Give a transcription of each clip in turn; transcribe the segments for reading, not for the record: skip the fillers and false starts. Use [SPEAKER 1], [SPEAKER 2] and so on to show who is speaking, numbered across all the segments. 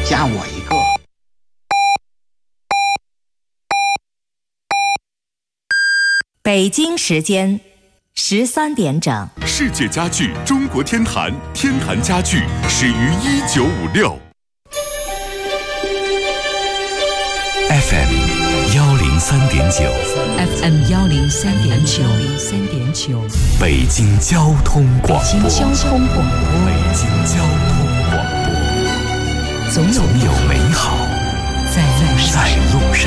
[SPEAKER 1] 加我一个。
[SPEAKER 2] 北京时间13点整。
[SPEAKER 3] 世界家具中国天坛，天坛家具始于1956。
[SPEAKER 4] FM 103.9
[SPEAKER 5] FM 103.9
[SPEAKER 4] 北京交通广播。
[SPEAKER 5] 北京交通广播。
[SPEAKER 4] 北京交通广播。总有美好在路上。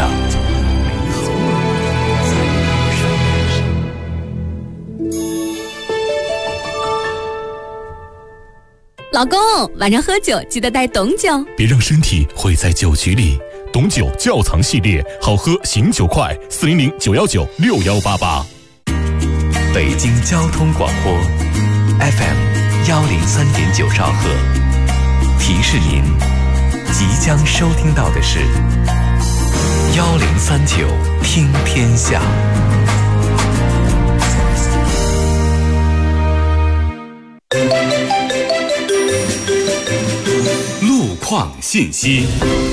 [SPEAKER 6] 老公，晚上喝酒记得带董酒，
[SPEAKER 3] 别让身体毁在酒局里。董酒窖藏系列，好喝醒酒快，400-919-6188。
[SPEAKER 4] 北京交通广播 FM 103.9兆赫，提示您即将收听到的是1039听天下。
[SPEAKER 3] 路况信息。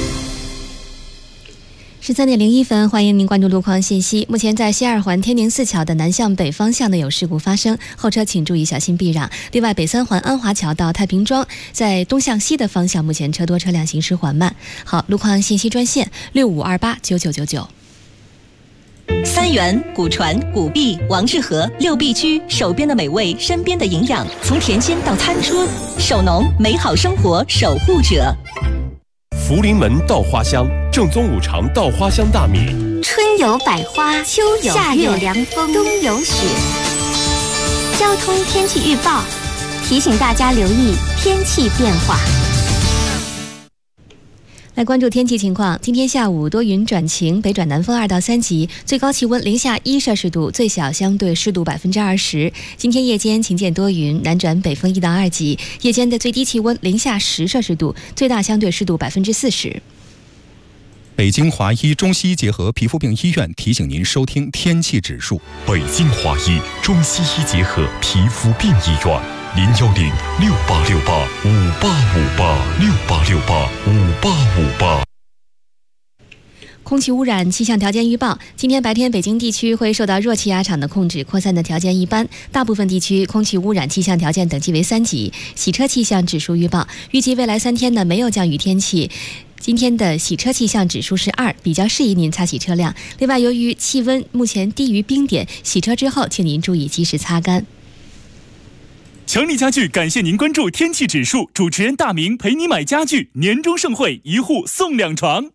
[SPEAKER 7] 13点01分，欢迎您关注路况信息。目前在西二环天宁寺桥的南向北方向呢有事故发生，后车请注意小心避让。另外，北三环安华桥到太平庄在东向西的方向，目前车多车辆行驶缓慢。好，路况信息专线65289999。
[SPEAKER 8] 三元、古传、古壁、王致和6必居，手边的美味，身边的营养，从田间到餐桌，守农，美好生活守护者。
[SPEAKER 3] 福临门稻花香，正宗5常稻花香大米。
[SPEAKER 9] 春有百花，秋有夏有凉风，冬有雪。交通天气预报提醒大家留意天气变化。
[SPEAKER 7] 来关注天气情况，今天下午多云转晴，北转南风2到3级，最高气温零下1摄氏度，最小相对湿度20%。今天夜间晴间多云，南转北风1到2级，夜间的最低气温零下10摄氏度，最大相对湿度40%。
[SPEAKER 10] 北京华医中西医结合皮肤病医院提醒您收听天气指数。
[SPEAKER 3] 北京华医中西医结合皮肤病医院，010-6868-5858，6868-5858。
[SPEAKER 7] 空气污染气象条件预报：今天白天北京地区会受到弱气压场的控制，扩散的条件一般，大部分地区空气污染气象条件等级为3级。洗车气象指数预报：预计未来3天呢没有降雨天气。今天的洗车气象指数是2，比较适宜您擦洗车辆。另外，由于气温目前低于冰点，洗车之后请您注意及时擦干。
[SPEAKER 11] 强力家具感谢您关注天气指数，主持人大明陪你买家具，年终盛会，1户送2床。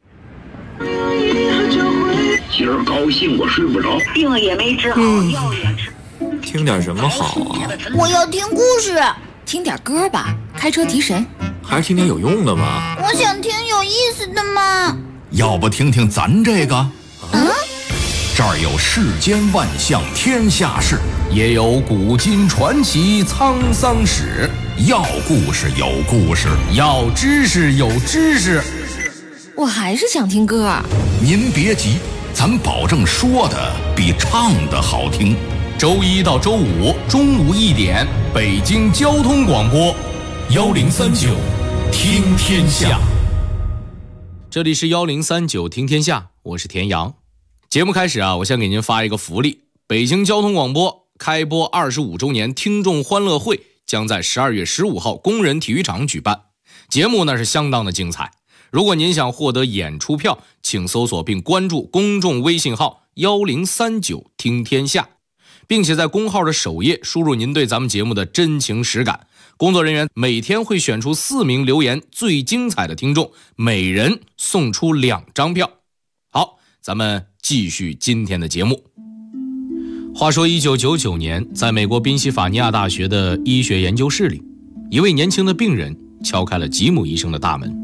[SPEAKER 12] 今儿高兴我睡不着，
[SPEAKER 13] 病也没治好，药也吃。
[SPEAKER 14] 听点什么好啊？
[SPEAKER 15] 我要听故事。
[SPEAKER 5] 听点歌吧，开车提神。
[SPEAKER 14] 还是听点有用的吧。
[SPEAKER 15] 我想听有意思的嘛。
[SPEAKER 16] 要不听听咱这个？这儿有世间万象天下事，也有古今传奇沧桑史。要故事有故事，要知识有知识。
[SPEAKER 5] 我还是想听歌。
[SPEAKER 16] 您别急，咱保证说的比唱的好听。周1到周5中午1点，北京交通广播1039听天下。
[SPEAKER 17] 这里是1039听天下，我是田阳。节目开始啊，我先给您发一个福利：北京交通广播开播25周年听众欢乐会将在12月15号工人体育场举办，节目呢是相当的精彩。如果您想获得演出票，请搜索并关注公众微信号1039听天下，并且在公号的首页输入您对咱们节目的真情实感。工作人员每天会选出4名留言最精彩的听众，每人送出2张票。好，咱们继续今天的节目。话说1999年，在美国宾夕法尼亚大学的医学研究室里，一位年轻的病人敲开了吉姆医生的大门。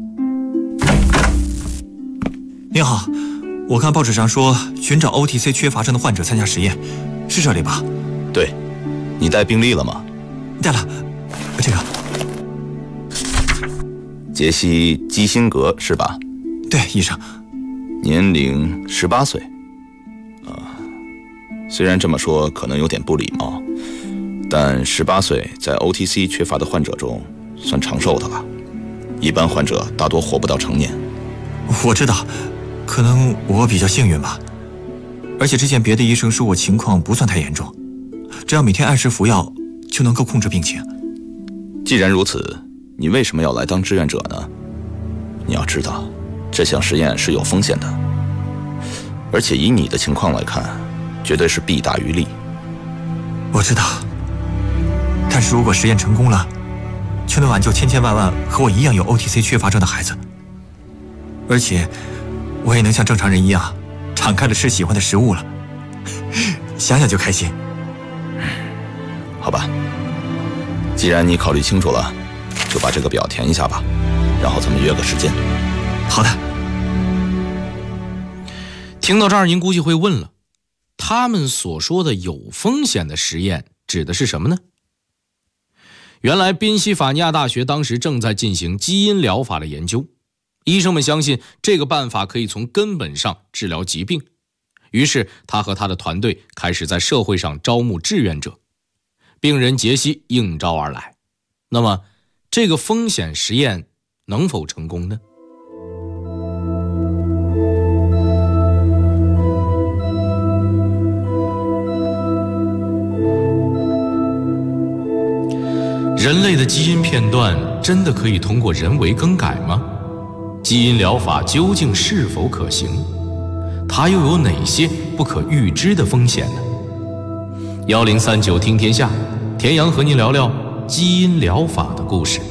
[SPEAKER 14] 你好，我看报纸上说寻找 OTC 缺乏症的患者参加实验，是这里吧？
[SPEAKER 18] 对，你带病历了吗？
[SPEAKER 14] 带了，这个。
[SPEAKER 18] 杰西·基辛格是吧？
[SPEAKER 14] 对，医生。
[SPEAKER 18] 年龄18岁。虽然这么说可能有点不礼貌，但18岁在 OTC 缺乏的患者中算长寿的了。 一般患者大多活不到成年。
[SPEAKER 14] 我知道，可能我比较幸运吧。而且之前别的医生说我情况不算太严重，只要每天按时服药就能够控制病情。
[SPEAKER 18] 既然如此，你为什么要来当志愿者呢？你要知道，这项实验是有风险的，而且以你的情况来看，绝对是弊大于利。
[SPEAKER 14] 我知道，但是如果实验成功了，就能挽救千千万万和我一样有 OTC 缺乏症的孩子，而且我也能像正常人一样敞开地吃喜欢的食物了，想想就开心。
[SPEAKER 18] 好吧，既然你考虑清楚了，就把这个表填一下吧，然后咱们约个时间。
[SPEAKER 14] 好的。
[SPEAKER 17] 听到这儿，您估计会问了，他们所说的有风险的实验指的是什么呢？原来宾夕法尼亚大学当时正在进行基因疗法的研究，医生们相信这个办法可以从根本上治疗疾病，于是他和他的团队开始在社会上招募志愿者，病人杰西应招而来。那么这个风险实验能否成功呢？人类的基因片段真的可以通过人为更改吗？基因疗法究竟是否可行？它又有哪些不可预知的风险呢？1039听天下，田阳和您聊聊基因疗法的故事。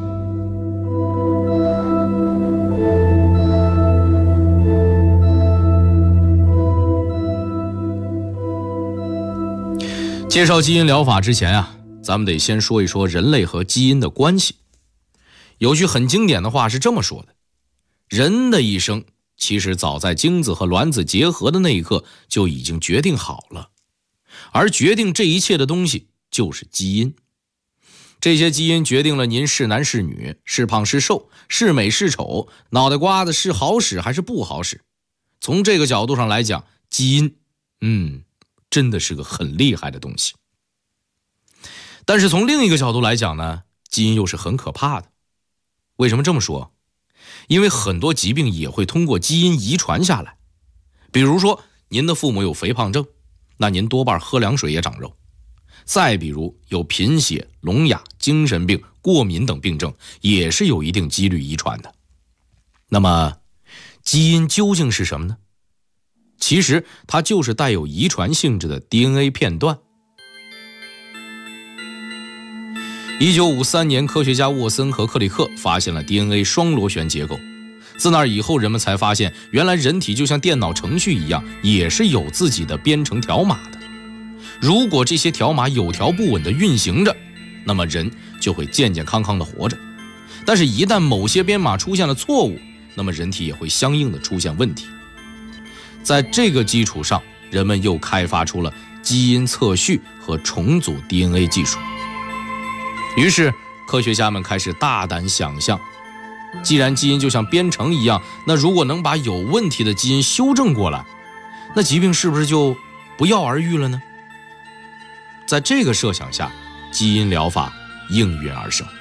[SPEAKER 17] 介绍基因疗法之前啊，咱们得先说一说人类和基因的关系。有句很经典的话是这么说的：人的一生其实早在精子和卵子结合的那一刻就已经决定好了，而决定这一切的东西就是基因。这些基因决定了您是男是女，是胖是瘦，是美是丑，脑袋瓜子是好使还是不好使。从这个角度上来讲，基因真的是个很厉害的东西。但是从另一个角度来讲呢，基因又是很可怕的。为什么这么说？因为很多疾病也会通过基因遗传下来。比如说您的父母有肥胖症，那您多半喝凉水也长肉。再比如有贫血、聋哑、精神病、过敏等病症，也是有一定几率遗传的。那么基因究竟是什么呢？其实它就是带有遗传性质的 DNA 片段。1953年，科学家沃森和克里克发现了 DNA 双螺旋结构。自那以后，人们才发现，原来人体就像电脑程序一样，也是有自己的编程条码的。如果这些条码有条不紊地运行着，那么人就会健健康康地活着。但是一旦某些编码出现了错误，那么人体也会相应地出现问题。在这个基础上，人们又开发出了基因测序和重组 DNA 技术。于是科学家们开始大胆想象，既然基因就像编程一样，那如果能把有问题的基因修正过来，那疾病是不是就不药而愈了呢？在这个设想下，基因疗法应运而生。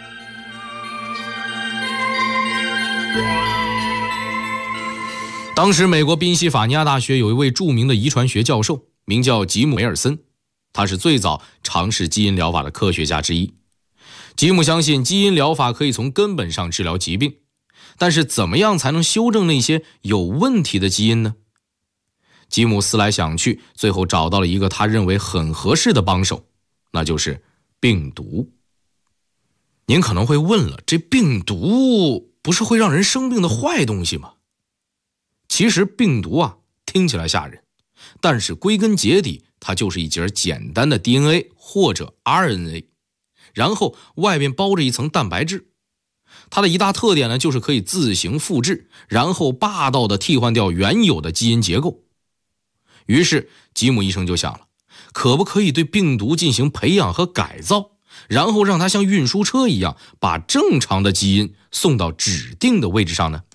[SPEAKER 17] 当时美国宾夕法尼亚大学有一位著名的遗传学教授，名叫吉姆·梅尔森，他是最早尝试基因疗法的科学家之一。吉姆相信基因疗法可以从根本上治疗疾病，但是怎么样才能修正那些有问题的基因呢？吉姆思来想去，最后找到了一个他认为很合适的帮手，那就是病毒。您可能会问了，这病毒不是会让人生病的坏东西吗？其实病毒啊，听起来吓人，但是归根结底，它就是一节简单的 DNA 或者 RNA， 然后外面包着一层蛋白质。它的一大特点呢，就是可以自行复制，然后霸道地替换掉原有的基因结构。于是吉姆医生就想了，可不可以对病毒进行培养和改造，然后让它像运输车一样，把正常的基因送到指定的位置上呢？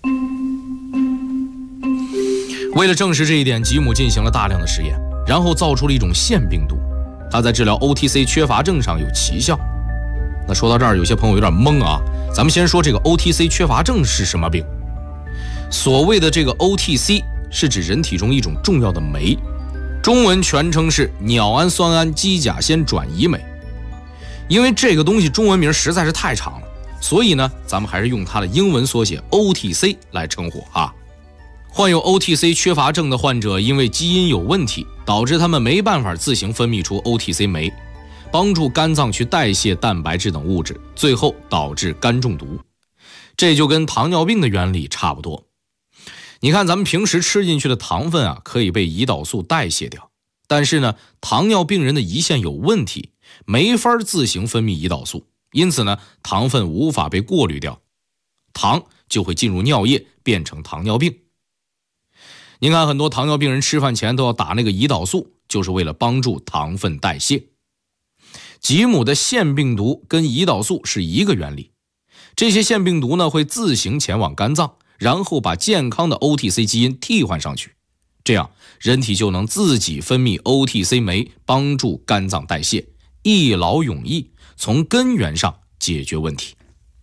[SPEAKER 17] 为了证实这一点，吉姆进行了大量的实验，然后造出了一种腺病毒，它在治疗 OTC 缺乏症上有奇效。那说到这儿，有些朋友有点懵啊， 咱们先说这个 OTC 缺乏症是什么病。所谓的这个 OTC 是指人体中一种重要的酶，中文全称是鸟氨酸胺基甲酰转移酶。因为这个东西中文名实在是太长了，所以呢，咱们还是用它的英文缩写 OTC 来称呼啊。患有 OTC 缺乏症的患者，因为基因有问题，导致他们没办法自行分泌出 OTC 酶，帮助肝脏去代谢蛋白质等物质，最后导致肝中毒。这就跟糖尿病的原理差不多。你看咱们平时吃进去的糖分啊，可以被胰岛素代谢掉，但是呢，糖尿病人的胰腺有问题，没法自行分泌胰岛素，因此呢，糖分无法被过滤掉，糖就会进入尿液，变成糖尿病。您看很多糖尿病人吃饭前都要打那个胰岛素，就是为了帮助糖分代谢。吉姆的腺病毒跟胰岛素是一个原理，这些腺病毒呢会自行前往肝脏，然后把健康的 OTC 基因替换上去，这样人体就能自己分泌 OTC 酶，帮助肝脏代谢，一劳永逸，从根源上解决问题。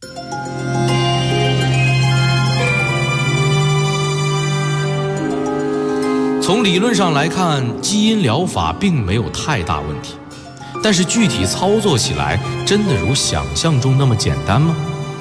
[SPEAKER 17] 从理论上来看，基因疗法并没有太大问题，但是具体操作起来，真的如想象中那么简单吗？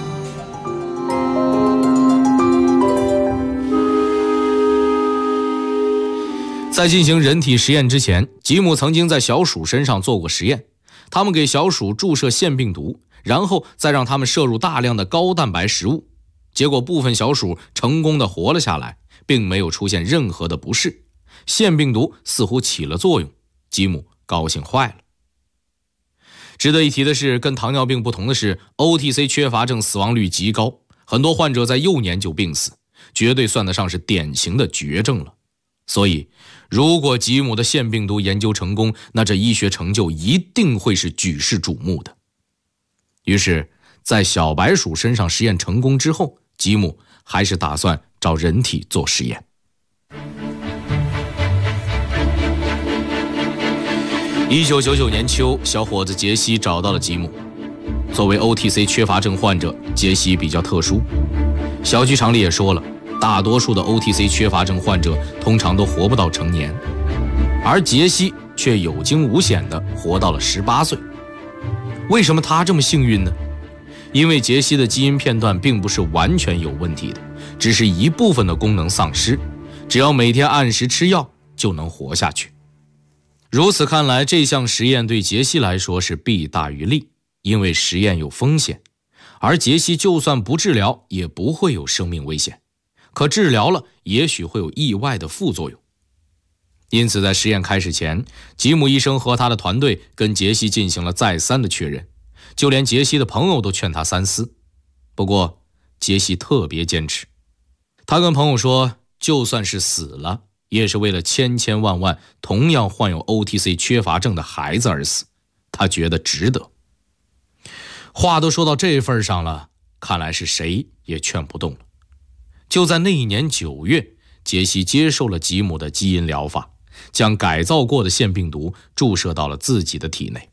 [SPEAKER 17] 在进行人体实验之前，吉姆曾经在小鼠身上做过实验，他们给小鼠注射腺病毒，然后再让它们摄入大量的高蛋白食物，结果部分小鼠成功的活了下来，并没有出现任何的不适，腺病毒似乎起了作用，吉姆高兴坏了。值得一提的是，跟糖尿病不同的是 ，OTC 缺乏症死亡率极高，很多患者在幼年就病死，绝对算得上是典型的绝症了。所以，如果吉姆的腺病毒研究成功，那这医学成就一定会是举世瞩目的。于是，在小白鼠身上实验成功之后，吉姆还是打算找人体做实验。1999年秋，小伙子杰西找到了吉姆。作为 OTC 缺乏症患者，杰西比较特殊。小剧场里也说了，大多数的 OTC 缺乏症患者通常都活不到成年，而杰西却有惊无险地活到了18岁。为什么他这么幸运呢？因为杰西的基因片段并不是完全有问题的，只是一部分的功能丧失，只要每天按时吃药就能活下去。如此看来，这项实验对杰西来说是弊大于利，因为实验有风险，而杰西就算不治疗也不会有生命危险，可治疗了也许会有意外的副作用。因此在实验开始前，吉姆医生和他的团队跟杰西进行了再三的确认，就连杰西的朋友都劝他三思。不过杰西特别坚持，他跟朋友说，就算是死了，也是为了千千万万同样患有 OTC 缺乏症的孩子而死，他觉得值得。话都说到这份上了，看来是谁也劝不动了。就在那一年9月，杰西接受了吉姆的基因疗法，将改造过的腺病毒注射到了自己的体内。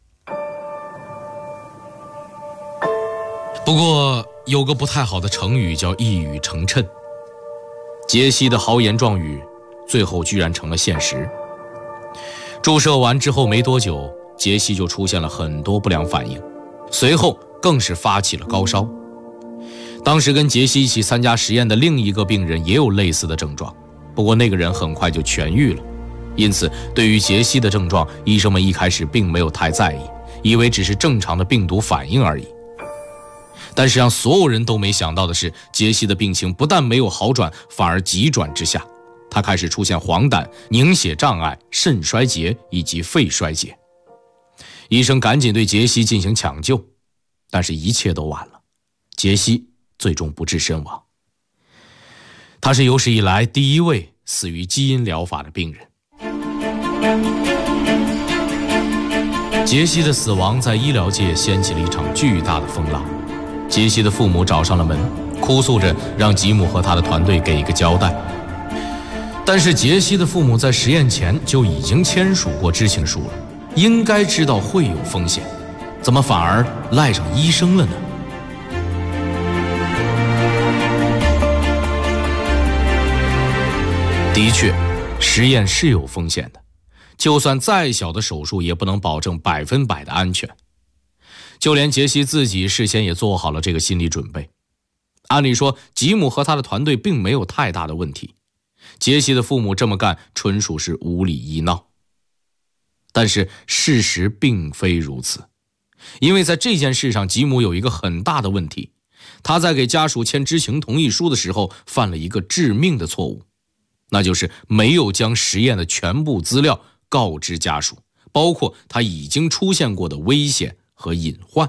[SPEAKER 17] 不过有个不太好的成语叫一语成谶，杰西的豪言壮语最后居然成了现实。注射完之后没多久，杰西就出现了很多不良反应，随后更是发起了高烧。当时跟杰西一起参加实验的另一个病人也有类似的症状，不过那个人很快就痊愈了。因此对于杰西的症状，医生们一开始并没有太在意，以为只是正常的病毒反应而已。但是让所有人都没想到的是，杰西的病情不但没有好转，反而急转直下，他开始出现黄疸、凝血障碍、肾衰竭以及肺衰竭。医生赶紧对杰西进行抢救，但是一切都晚了，杰西最终不治身亡。他是有史以来第一位死于基因疗法的病人。杰西的死亡在医疗界掀起了一场巨大的风浪。杰西的父母找上了门，哭诉着让吉姆和他的团队给一个交代。但是杰西的父母在实验前就已经签署过知情书了，应该知道会有风险，怎么反而赖上医生了呢？ 的确，实验是有风险的，就算再小的手术也不能保证100%的安全。就连杰西自己事先也做好了这个心理准备。按理说，吉姆和他的团队并没有太大的问题，杰西的父母这么干纯属是无理医闹。但是事实并非如此，因为在这件事上，吉姆有一个很大的问题，他在给家属签知情同意书的时候犯了一个致命的错误，那就是没有将实验的全部资料告知家属，包括他已经出现过的危险和隐患。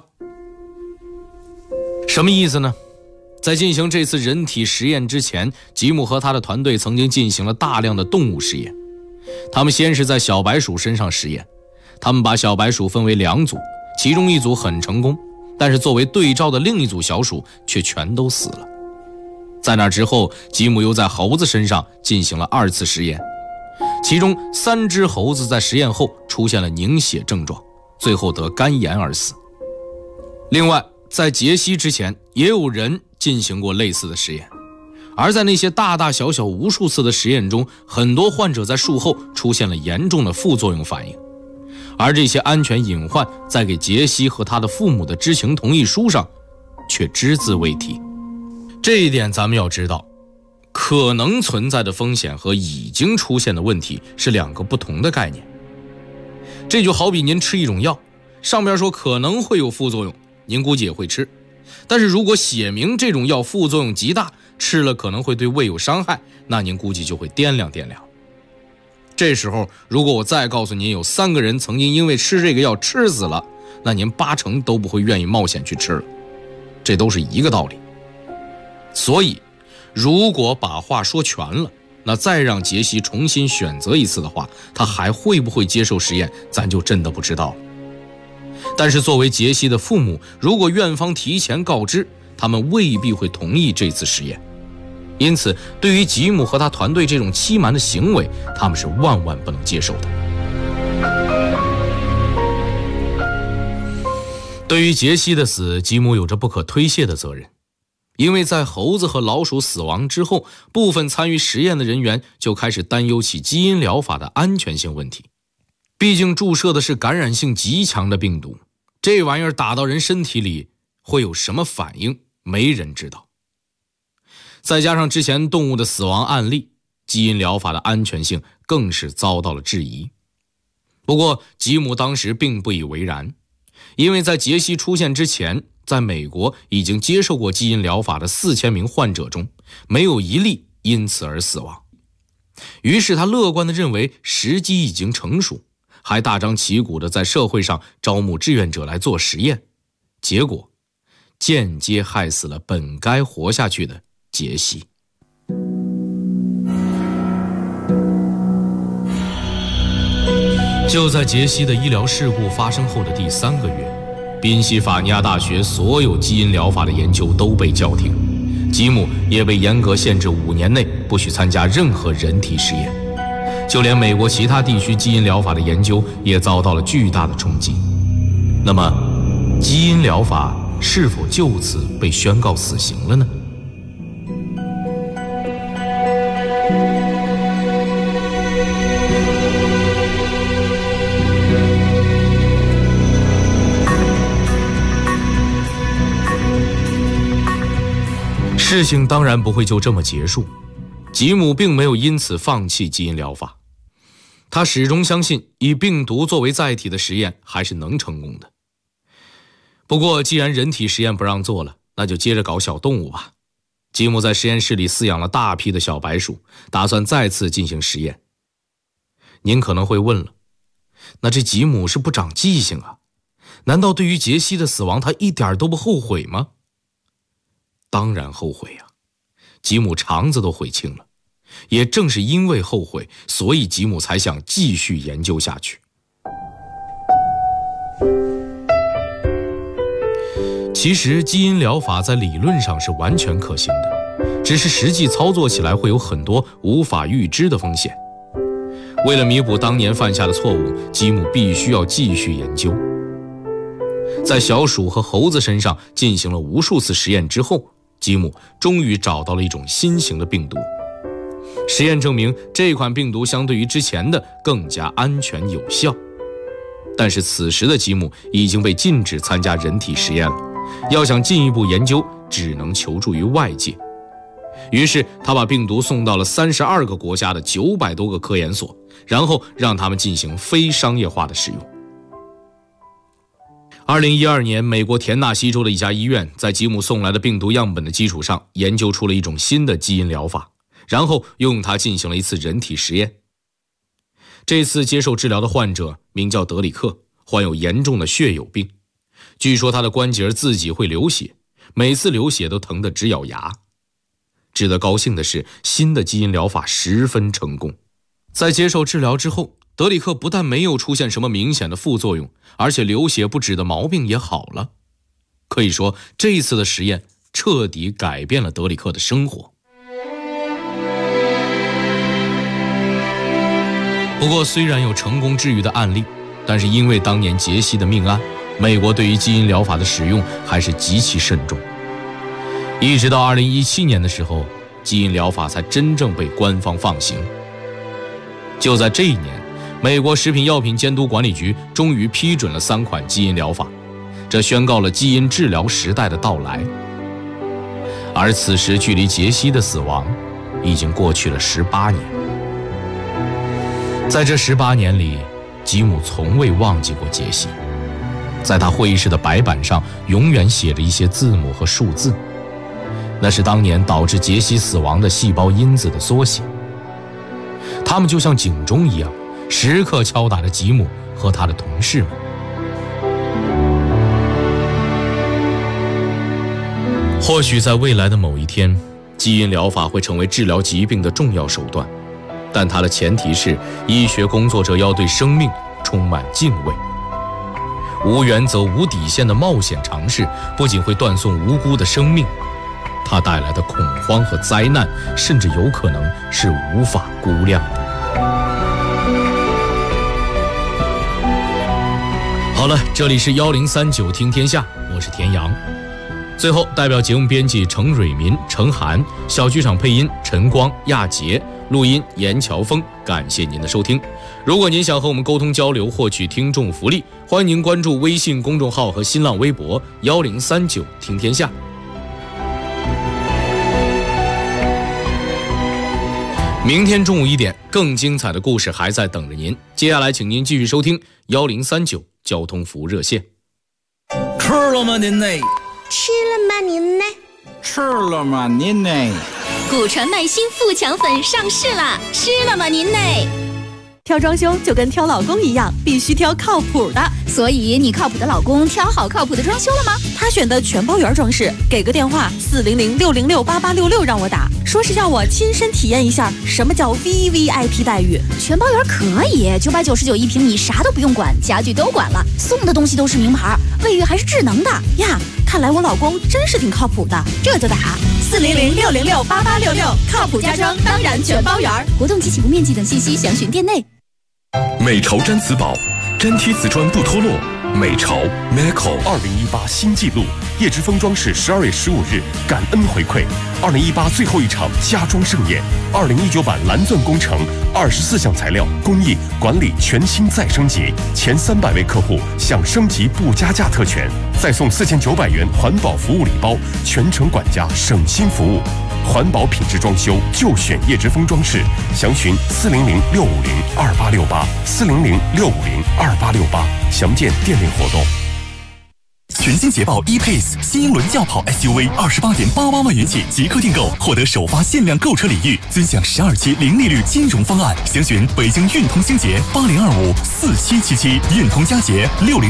[SPEAKER 17] 什么意思呢？在进行这次人体实验之前，吉姆和他的团队曾经进行了大量的动物实验。他们先是在小白鼠身上实验，他们把小白鼠分为2组，其中一组很成功，但是作为对照的另一组小鼠却全都死了。在那之后，吉姆又在猴子身上进行了2次实验，其中3只猴子在实验后出现了凝血症状，最后得肝炎而死。另外，在杰西之前也有人进行过类似的实验，而在那些大大小小无数次的实验中，很多患者在术后出现了严重的副作用反应，而这些安全隐患在给杰西和他的父母的知情同意书上却只字未提。这一点咱们要知道，可能存在的风险和已经出现的问题是2个不同的概念。这就好比您吃一种药，上边说可能会有副作用，您估计也会吃，但是如果写明这种药副作用极大，吃了可能会对胃有伤害，那您估计就会掂量掂量。这时候如果我再告诉您有3个人曾经因为吃这个药吃死了，那您80%都不会愿意冒险去吃了，这都是一个道理。所以如果把话说全了，那再让杰西重新选择一次的话，他还会不会接受实验，咱就真的不知道了。但是作为杰西的父母，如果院方提前告知，他们未必会同意这次实验。因此对于吉姆和他团队这种欺瞒的行为，他们是万万不能接受的。对于杰西的死，吉姆有着不可推卸的责任，因为在猴子和老鼠死亡之后，部分参与实验的人员就开始担忧起基因疗法的安全性问题。毕竟注射的是感染性极强的病毒，这玩意儿打到人身体里会有什么反应，没人知道。再加上之前动物的死亡案例，基因疗法的安全性更是遭到了质疑。不过吉姆当时并不以为然，因为在杰西出现之前，在美国已经接受过基因疗法的4000名患者中，没有一例因此而死亡。于是他乐观地认为时机已经成熟，还大张旗鼓地在社会上招募志愿者来做实验，结果间接害死了本该活下去的杰西。就在杰西的医疗事故发生后的第3个月，宾夕法尼亚大学所有基因疗法的研究都被叫停，吉姆也被严格限制5年内不许参加任何人体实验，就连美国其他地区基因疗法的研究也遭到了巨大的冲击。那么基因疗法是否就此被宣告死刑了呢？事情当然不会就这么结束，吉姆并没有因此放弃基因疗法，他始终相信以病毒作为载体的实验还是能成功的。不过既然人体实验不让做了，那就接着搞小动物吧。吉姆在实验室里饲养了大批的小白鼠，打算再次进行实验。您可能会问了，那这吉姆是不长记性啊？难道对于杰西的死亡他一点都不后悔吗？当然后悔啊，吉姆肠子都悔青了。也正是因为后悔，所以吉姆才想继续研究下去。其实基因疗法在理论上是完全可行的，只是实际操作起来会有很多无法预知的风险。为了弥补当年犯下的错误，吉姆必须要继续研究。在小鼠和猴子身上进行了无数次实验之后，吉姆终于找到了一种新型的病毒。 实验证明这款病毒相对于之前的更加安全有效。但是此时的吉姆已经被禁止参加人体实验了，要想进一步研究，只能求助于外界。于是他把病毒送到了32个国家的900多个科研所，然后让他们进行非商业化的使用。2012年，美国田纳西州的一家医院在吉姆送来的病毒样本的基础上，研究出了一种新的基因疗法，然后又用它进行了一次人体实验。这次接受治疗的患者名叫德里克，患有严重的血友病。据说他的关节自己会流血，每次流血都疼得直咬牙。值得高兴的是，新的基因疗法十分成功。在接受治疗之后，德里克不但没有出现什么明显的副作用，而且流血不止的毛病也好了。可以说，这一次的实验彻底改变了德里克的生活。不过，虽然有成功治愈的案例，但是因为当年杰西的命案，美国对于基因疗法的使用还是极其慎重。一直到2017年的时候，基因疗法才真正被官方放行。就在这一年，美国食品药品监督管理局终于批准了3款基因疗法，这宣告了基因治疗时代的到来。而此时距离杰西的死亡已经过去了18年。在这18年里，吉姆从未忘记过杰西。在他会议室的白板上永远写着一些字母和数字，那是当年导致杰西死亡的细胞因子的缩写。他们就像警钟一样，时刻敲打着吉姆和他的同事们。或许在未来的某一天，基因疗法会成为治疗疾病的重要手段，但它的前提是医学工作者要对生命充满敬畏。无原则无底线的冒险尝试不仅会断送无辜的生命，它带来的恐慌和灾难甚至有可能是无法估量的。好了，这里是1039听天下，我是田阳。最后，代表节目编辑程蕊民、程涵，小剧场配音陈光、亚杰，录音严乔峰，感谢您的收听。如果您想和我们沟通交流，获取听众福利，欢迎您关注微信公众号和新浪微博1039听天下。明天中午1点，更精彩的故事还在等着您。接下来，请您继续收听1039交通服务热线。
[SPEAKER 1] 吃了吗您呢？
[SPEAKER 15] 吃了吗您呢？
[SPEAKER 1] 吃了吗您呢？
[SPEAKER 6] 古传麦新富强粉上市啦！吃了吗您呢？
[SPEAKER 19] 挑装修就跟挑老公一样，必须挑靠谱的。
[SPEAKER 5] 所以你靠谱的老公挑好靠谱的装修了吗？
[SPEAKER 19] 他选的全包圆装饰，给个电话400-606-8866让我打，说是要我亲身体验一下什么叫 VVIP 待遇。
[SPEAKER 5] 全包圆可以，999一平米，啥都不用管，家具都管了，送的东西都是名牌，卫浴还是智能的
[SPEAKER 19] 呀。看来我老公真是挺靠谱的，
[SPEAKER 5] 这就打
[SPEAKER 19] 400-606-8866，靠谱家装当然全包圆。
[SPEAKER 5] 活动及起步面积等信息详询店内。
[SPEAKER 3] 美潮毡瓷宝，粘贴瓷砖不脱落。美潮 Meco 2018新纪录，叶之峰装饰12月15日感恩回馈2018最后一场家装盛宴，2019版蓝钻工程24项材料工艺管理全新再升级，前300位客户享升级不加价特权，再送4900元环保服务礼包，全程管家省心服务。环保品质装修就选叶之峰装饰，详询400-650-2868 400-650-2868，详见店内活动。
[SPEAKER 20] 全新捷豹 E-Pace 新英伦轿跑 SUV28.88万元起即刻订购，获得首发限量购车礼遇，尊享12期零利率金融方案。详询北京运通星捷80254777，运通佳捷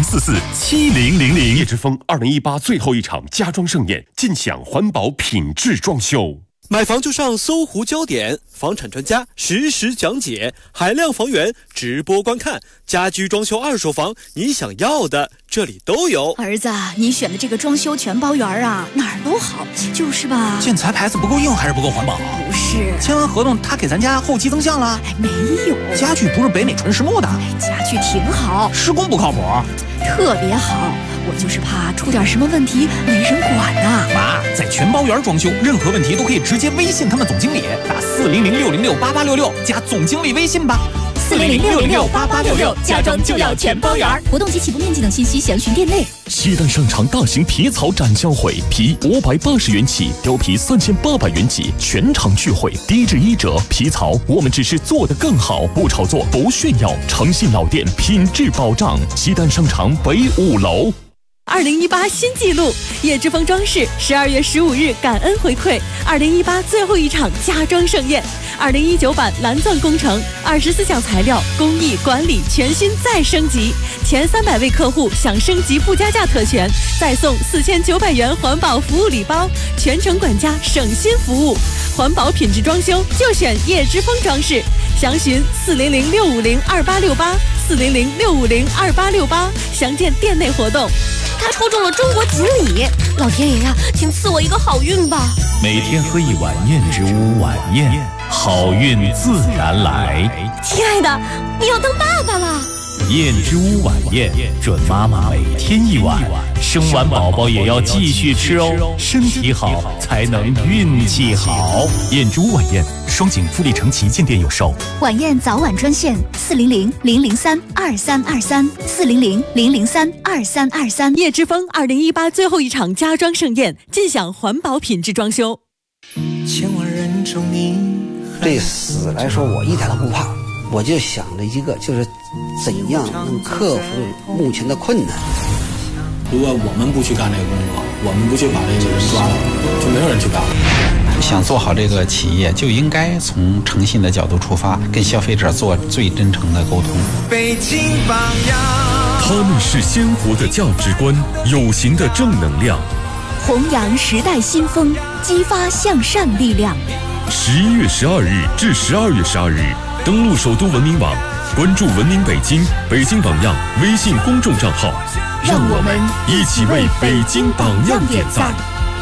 [SPEAKER 20] 60447000。
[SPEAKER 3] 叶之峰2018最后一场家装盛宴，尽享环保品质装修。
[SPEAKER 21] 买房就上搜狐焦点，房产专家实时讲解，海量房源直播观看，家居装修二手房，你想要的这里都有。
[SPEAKER 5] 儿子，你选的这个装修全包圆啊，哪儿都好，就是吧？
[SPEAKER 1] 建材牌子不够硬还是不够环保？
[SPEAKER 5] 不是，
[SPEAKER 1] 签完合同他给咱家后期增项了？
[SPEAKER 5] 没有，
[SPEAKER 1] 家具不是北美纯实木的，
[SPEAKER 5] 家具挺好，
[SPEAKER 1] 施工不靠谱，
[SPEAKER 5] 特别好。我就是怕出点什么问题没人管呐。
[SPEAKER 1] 妈，在全包圆装修，任何问题都可以直接微信他们总经理，打 400-606-8866加总经理微信吧。
[SPEAKER 5] 400-606-8866，家装就要全包圆。活动及起步面积等信息详询店内。
[SPEAKER 3] 西单商场大型皮草展销会，皮580元起，貂皮3800元起，全场聚会，低至1折。皮草我们只是做得更好，不炒作，不炫耀，诚信老店，品质保障。西单商场北5楼。
[SPEAKER 19] 2018新纪录，叶之峰装饰12月15日感恩回馈2018最后一场家装盛宴，2019版蓝钻工程，24项材料工艺管理全新再升级，前300位客户享升级不加价特权，再送4900元环保服务礼包，全程管家省心服务，环保品质装修就选叶之峰装饰，详询400-650-2868，400-650-2868，详见店内活动。
[SPEAKER 5] 他抽中了中国锦鲤，老天爷呀，请赐我一个好运吧！
[SPEAKER 2] 每天喝一碗燕之屋晚宴，好运自然来。
[SPEAKER 5] 亲爱的，你要当爸爸了。
[SPEAKER 2] 燕之屋晚宴，准妈妈每天一碗，生完宝宝也要继续吃哦，身体好才能运气好。燕之屋晚宴，双井富力城旗舰店有售。
[SPEAKER 5] 晚宴早晚专线400-003-2323，400-003-2323。
[SPEAKER 19] 叶之峰2018最后一场家装盛宴，尽享环保品质装修。
[SPEAKER 22] 千万人中你，对死来说我一点都不怕，我就想着一个，就是怎样能克服目前的困难。
[SPEAKER 23] 如果我们不去干这个工作，我们不去把这个人抓了，就没有人去干。
[SPEAKER 24] 想做好这个企业，就应该从诚信的角度出发，跟消费者做最真诚的沟通。
[SPEAKER 25] 北京榜样，
[SPEAKER 3] 他们是鲜活的价值观，有形的正能量，
[SPEAKER 5] 弘扬时代新风，激发向善力量。
[SPEAKER 3] 11月12日至12月12日，登录首都文明网，关注文明北京、北京榜样微信公众账号，
[SPEAKER 5] 让我们
[SPEAKER 3] 一起为北京榜样点赞。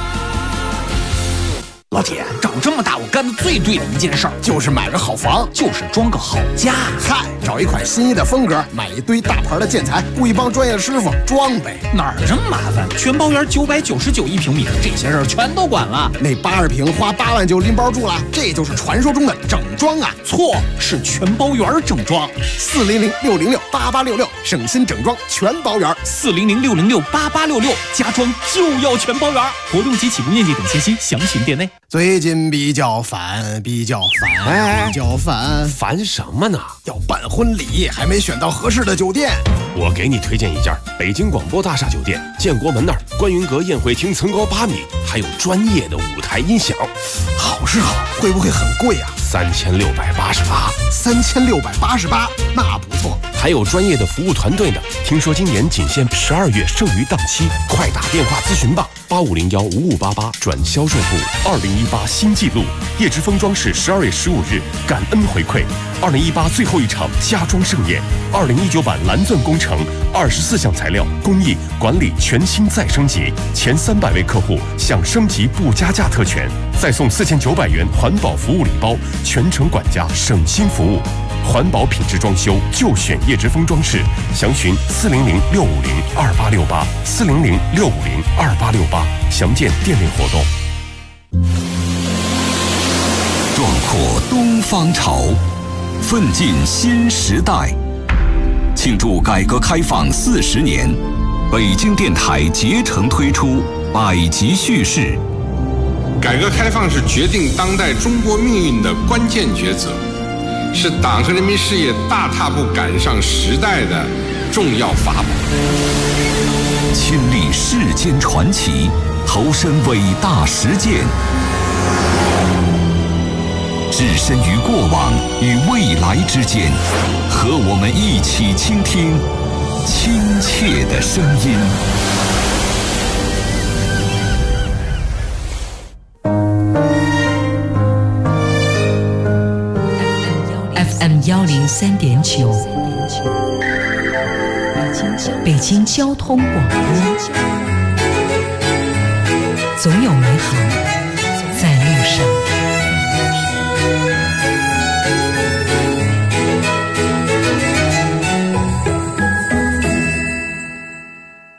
[SPEAKER 1] 老铁，长这么大我干的最对的一件事儿，就是买个好房，就是装个好家。
[SPEAKER 26] 嗨，找一款心仪的风格，买一堆大牌的建材，雇一帮专业的师傅装呗。
[SPEAKER 1] 哪儿这么麻烦？全包圆999一平米，这些事儿全都管了。
[SPEAKER 26] 那80平花8万就拎包住了，这就是传说中的整装啊！
[SPEAKER 1] 错，是全包圆整装。
[SPEAKER 26] 400-606-8866，省心整装全包圆。
[SPEAKER 1] 400-606-8866，家装就要全包圆。活动及起步面积等信息详询店内。
[SPEAKER 26] 最近比较烦，
[SPEAKER 27] 烦什么呢？
[SPEAKER 26] 要办婚礼，还没选到合适的酒店。
[SPEAKER 27] 我给你推荐一家北京广播大厦酒店，建国门那儿，观云阁宴会厅层高8米，还有专业的舞台音响。
[SPEAKER 26] 好是好，会不会很贵啊
[SPEAKER 27] ？3688，
[SPEAKER 26] 那不错。
[SPEAKER 27] 还有专业的服务团队呢。听说今年仅限12月剩余档期，快打电话咨询吧，8501-5588转销售部。2018新纪录，叶之峰装饰12月15日感恩回馈2018最后一场家装盛宴，2019版蓝钻工程，24项材料工艺管理全新再升级，前300位客户享升级不加价特权，再送4900元环保服务礼包，全程管家省心服务。环保品质装修就选叶之峰装饰，详询400-650-2868，400-650-2868，详见店内活动。
[SPEAKER 4] 壮阔东方潮，奋进新时代。庆祝改革开放40年，北京电台竭诚推出百集叙事。
[SPEAKER 28] 改革开放是决定当代中国命运的关键抉择，是党和人民事业大踏步赶上时代的重要法宝。
[SPEAKER 4] 亲历世间传奇，投身伟大实践，置身于过往与未来之间，和我们一起倾听亲切的声音。
[SPEAKER 29] FM103.9，北京交通广播，总有美好在路上。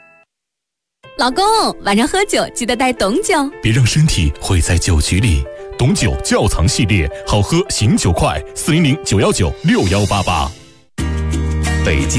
[SPEAKER 19] 老公，晚上喝酒记得带懂酒，
[SPEAKER 2] 别让身体毁在酒局里。
[SPEAKER 3] 董酒窖藏系列，好喝醒酒快，400-919-6188。北京。